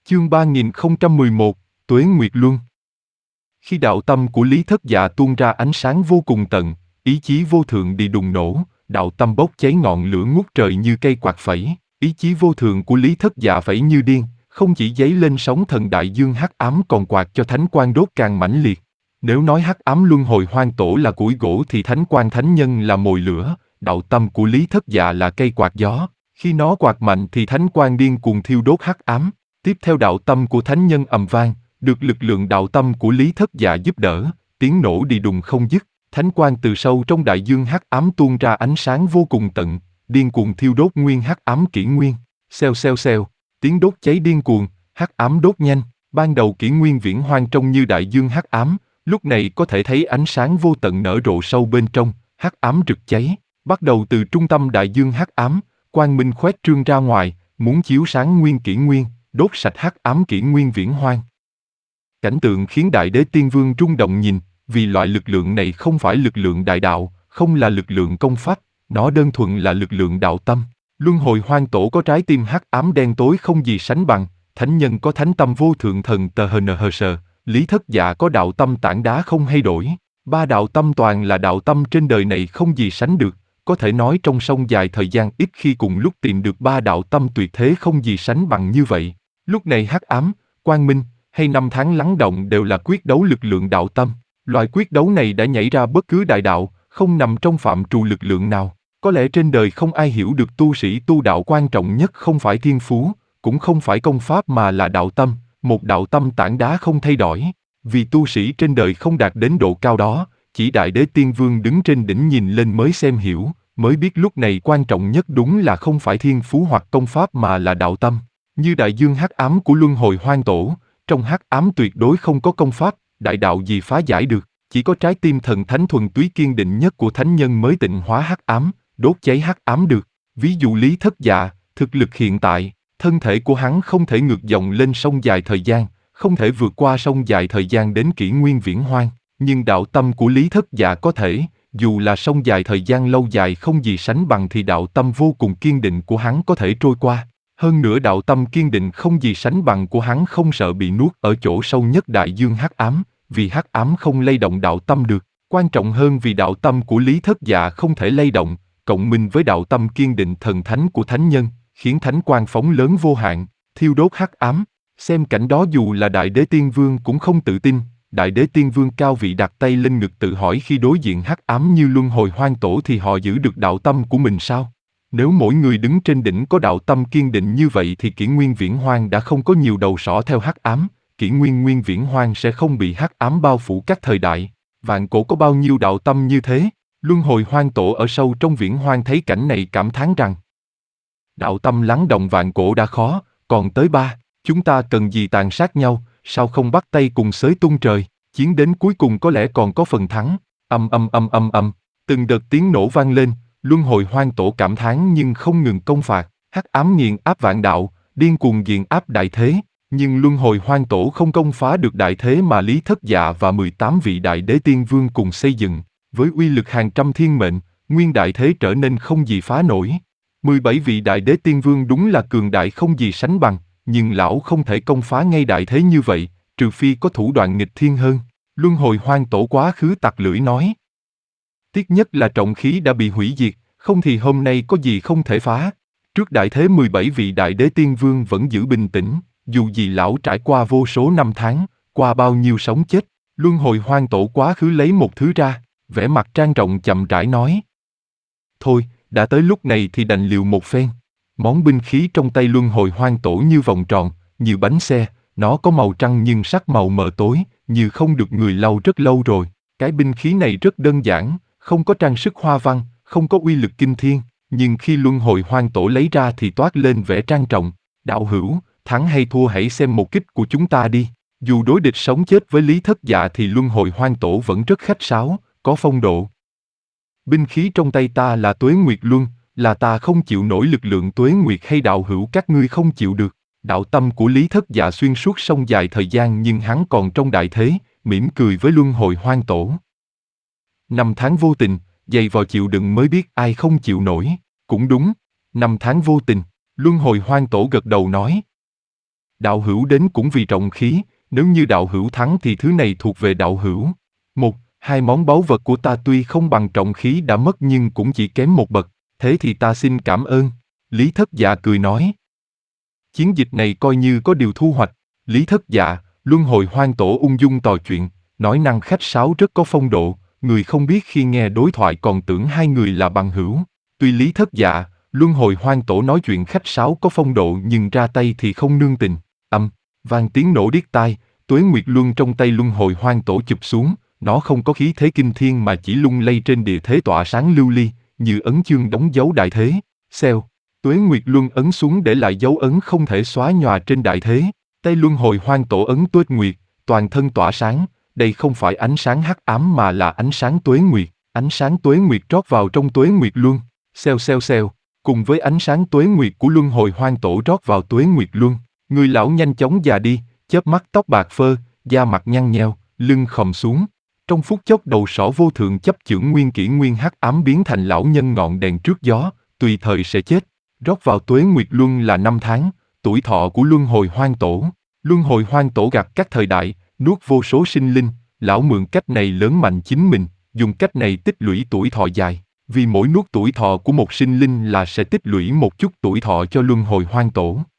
Chương 3011, Tuế Nguyệt Luân. Khi đạo tâm của Lý Thất Dạ tuôn ra ánh sáng vô cùng tận, ý chí vô thượng đi đùng nổ, đạo tâm bốc cháy ngọn lửa ngút trời như cây quạt phẩy, ý chí vô thượng của Lý Thất Dạ phẩy như điên, không chỉ giấy lên sóng thần đại dương hắc ám còn quạt cho thánh quang đốt càng mãnh liệt. Nếu nói hắc ám luân hồi hoang tổ là củi gỗ thì thánh quang thánh nhân là mồi lửa, đạo tâm của Lý Thất Dạ là cây quạt gió, khi nó quạt mạnh thì thánh quang điên cuồng thiêu đốt hắc ám. Tiếp theo đạo tâm của thánh nhân ầm vang, được lực lượng đạo tâm của Lý Thất Dạ giúp đỡ, tiếng nổ đi đùng không dứt, thánh quang từ sâu trong đại dương hắc ám tuôn ra ánh sáng vô cùng tận, điên cuồng thiêu đốt nguyên hắc ám kỷ nguyên. Xèo xèo xèo, tiếng đốt cháy điên cuồng, hắc ám đốt nhanh, ban đầu kỷ nguyên viễn hoang trông như đại dương hắc ám, lúc này có thể thấy ánh sáng vô tận nở rộ sâu bên trong, hắc ám rực cháy, bắt đầu từ trung tâm đại dương hắc ám, quang minh khoét trương ra ngoài, muốn chiếu sáng nguyên kỷ nguyên, đốt sạch hắc ám kỷ nguyên viễn hoang. Cảnh tượng khiến Đại Đế Tiên Vương rung động nhìn, vì loại lực lượng này không phải lực lượng đại đạo, không là lực lượng công pháp, nó đơn thuần là lực lượng đạo tâm. Luân hồi hoang tổ có trái tim hắc ám đen tối không gì sánh bằng, thánh nhân có thánh tâm vô thượng thần tờ hờ sờ, Lý Thất Dạ có đạo tâm tảng đá không hay đổi. Ba đạo tâm toàn là đạo tâm trên đời này không gì sánh được, có thể nói trong sông dài thời gian ít khi cùng lúc tìm được ba đạo tâm tuyệt thế không gì sánh bằng như vậy. Lúc này hắc ám, quang minh, hay năm tháng lắng động đều là quyết đấu lực lượng đạo tâm. Loại quyết đấu này đã nhảy ra bất cứ đại đạo, không nằm trong phạm trù lực lượng nào. Có lẽ trên đời không ai hiểu được tu sĩ tu đạo quan trọng nhất không phải thiên phú, cũng không phải công pháp mà là đạo tâm, một đạo tâm tảng đá không thay đổi. Vì tu sĩ trên đời không đạt đến độ cao đó, chỉ Đại Đế Tiên Vương đứng trên đỉnh nhìn lên mới xem hiểu, mới biết lúc này quan trọng nhất đúng là không phải thiên phú hoặc công pháp mà là đạo tâm. Như đại dương hắc ám của luân hồi hoang tổ, trong hắc ám tuyệt đối không có công pháp, đại đạo gì phá giải được, chỉ có trái tim thần thánh thuần túy kiên định nhất của thánh nhân mới tịnh hóa hắc ám, đốt cháy hắc ám được. Ví dụ Lý Thất Dạ, thực lực hiện tại, thân thể của hắn không thể ngược dòng lên sông dài thời gian, không thể vượt qua sông dài thời gian đến kỷ nguyên viễn hoang, nhưng đạo tâm của Lý Thất Dạ có thể, dù là sông dài thời gian lâu dài không gì sánh bằng thì đạo tâm vô cùng kiên định của hắn có thể trôi qua. Hơn nữa đạo tâm kiên định không gì sánh bằng của hắn không sợ bị nuốt ở chỗ sâu nhất đại dương hắc ám, vì hắc ám không lay động đạo tâm được. Quan trọng hơn vì đạo tâm của Lý Thất Dạ không thể lay động, cộng minh với đạo tâm kiên định thần thánh của thánh nhân, khiến thánh quang phóng lớn vô hạn, thiêu đốt hắc ám. Xem cảnh đó dù là Đại Đế Tiên Vương cũng không tự tin. Đại Đế Tiên Vương cao vị đặt tay lên ngực tự hỏi khi đối diện hắc ám như luân hồi hoang tổ thì họ giữ được đạo tâm của mình sao? Nếu mỗi người đứng trên đỉnh có đạo tâm kiên định như vậy thì kỷ nguyên viễn hoang đã không có nhiều đầu sỏ theo hắc ám, kỷ nguyên nguyên viễn hoang sẽ không bị hắc ám bao phủ các thời đại. Vạn cổ có bao nhiêu đạo tâm như thế? Luân hồi hoang tổ ở sâu trong viễn hoang thấy cảnh này cảm thán rằng đạo tâm lắng động vạn cổ đã khó, còn tới ba, chúng ta cần gì tàn sát nhau, sao không bắt tay cùng xới tung trời, chiến đến cuối cùng có lẽ còn có phần thắng. Từng đợt tiếng nổ vang lên, luân hồi hoang tổ cảm thán nhưng không ngừng công phạt, hắc ám nghiền áp vạn đạo, điên cuồng nghiền áp đại thế, nhưng luân hồi hoang tổ không công phá được đại thế mà Lý Thất Dạ và 18 vị Đại Đế Tiên Vương cùng xây dựng, với uy lực hàng trăm thiên mệnh, nguyên đại thế trở nên không gì phá nổi. 17 vị Đại Đế Tiên Vương đúng là cường đại không gì sánh bằng, nhưng lão không thể công phá ngay đại thế như vậy, trừ phi có thủ đoạn nghịch thiên hơn. Luân hồi hoang tổ quá khứ tặc lưỡi nói. Tiếc nhất là trọng khí đã bị hủy diệt, không thì hôm nay có gì không thể phá. Trước đại thế 17 vị Đại Đế Tiên Vương vẫn giữ bình tĩnh, dù gì lão trải qua vô số năm tháng, qua bao nhiêu sống chết. Luân hồi hoang tổ quá khứ lấy một thứ ra, vẻ mặt trang trọng chậm rãi nói. Thôi, đã tới lúc này thì đành liều một phen. Món binh khí trong tay luân hồi hoang tổ như vòng tròn, như bánh xe, nó có màu trắng nhưng sắc màu mờ tối, như không được người lau rất lâu rồi. Cái binh khí này rất đơn giản, không có trang sức hoa văn, không có uy lực kinh thiên, nhưng khi luân hồi hoang tổ lấy ra thì toát lên vẻ trang trọng. Đạo hữu, thắng hay thua hãy xem một kích của chúng ta đi. Dù đối địch sống chết với Lý Thất Dạ thì luân hồi hoang tổ vẫn rất khách sáo, có phong độ. Binh khí trong tay ta là Tuế Nguyệt Luân, là ta không chịu nổi lực lượng Tuế Nguyệt hay đạo hữu các ngươi không chịu được. Đạo tâm của Lý Thất Dạ xuyên suốt sông dài thời gian nhưng hắn còn trong đại thế, mỉm cười với luân hồi hoang tổ. Năm tháng vô tình, dày vò chịu đựng mới biết ai không chịu nổi. Cũng đúng, năm tháng vô tình, luân hồi hoang tổ gật đầu nói. Đạo hữu đến cũng vì trọng khí, nếu như đạo hữu thắng thì thứ này thuộc về đạo hữu. Hai món báu vật của ta tuy không bằng trọng khí đã mất nhưng cũng chỉ kém một bậc, thế thì ta xin cảm ơn. Lý Thất Dạ cười nói. Chiến dịch này coi như có điều thu hoạch. Lý Thất Dạ, Luân Hồi Hoang Tổ ung dung trò chuyện, nói năng khách sáo rất có phong độ, người không biết khi nghe đối thoại còn tưởng hai người là bằng hữu. Tuy Lý Thất Dạ, Luân Hồi Hoang Tổ nói chuyện khách sáo có phong độ nhưng ra tay thì không nương tình. Vang tiếng nổ điếc tai, Tuế Nguyệt Luân trong tay Luân Hồi Hoang Tổ chụp xuống, nó không có khí thế kinh thiên mà chỉ lung lay trên địa thế tỏa sáng lưu ly, như ấn chương đóng dấu đại thế. Xèo, Tuế Nguyệt Luân ấn xuống để lại dấu ấn không thể xóa nhòa trên đại thế. Tay Luân Hồi Hoang Tổ ấn Tuế Nguyệt, toàn thân tỏa sáng, đây không phải ánh sáng hắc ám mà là ánh sáng Tuế Nguyệt. Ánh sáng Tuế Nguyệt trót vào trong Tuế Nguyệt Luân, xèo, cùng với ánh sáng Tuế Nguyệt của Luân Hồi Hoang Tổ rót vào Tuế Nguyệt Luân. Người lão nhanh chóng già đi, chớp mắt tóc bạc phơ, da mặt nhăn nheo, lưng khom xuống. Trong phút chốc đầu sỏ vô thượng chấp chưởng nguyên kỷ nguyên hắc ám biến thành lão nhân ngọn đèn trước gió, tùy thời sẽ chết. Rót vào Tuế Nguyệt Luân là 5 tháng, tuổi thọ của Luân Hồi Hoang Tổ. Luân Hồi Hoang Tổ gặt các thời đại, nuốt vô số sinh linh, lão mượn cách này lớn mạnh chính mình, dùng cách này tích lũy tuổi thọ dài. Vì mỗi nuốt tuổi thọ của một sinh linh là sẽ tích lũy một chút tuổi thọ cho Luân Hồi Hoang Tổ.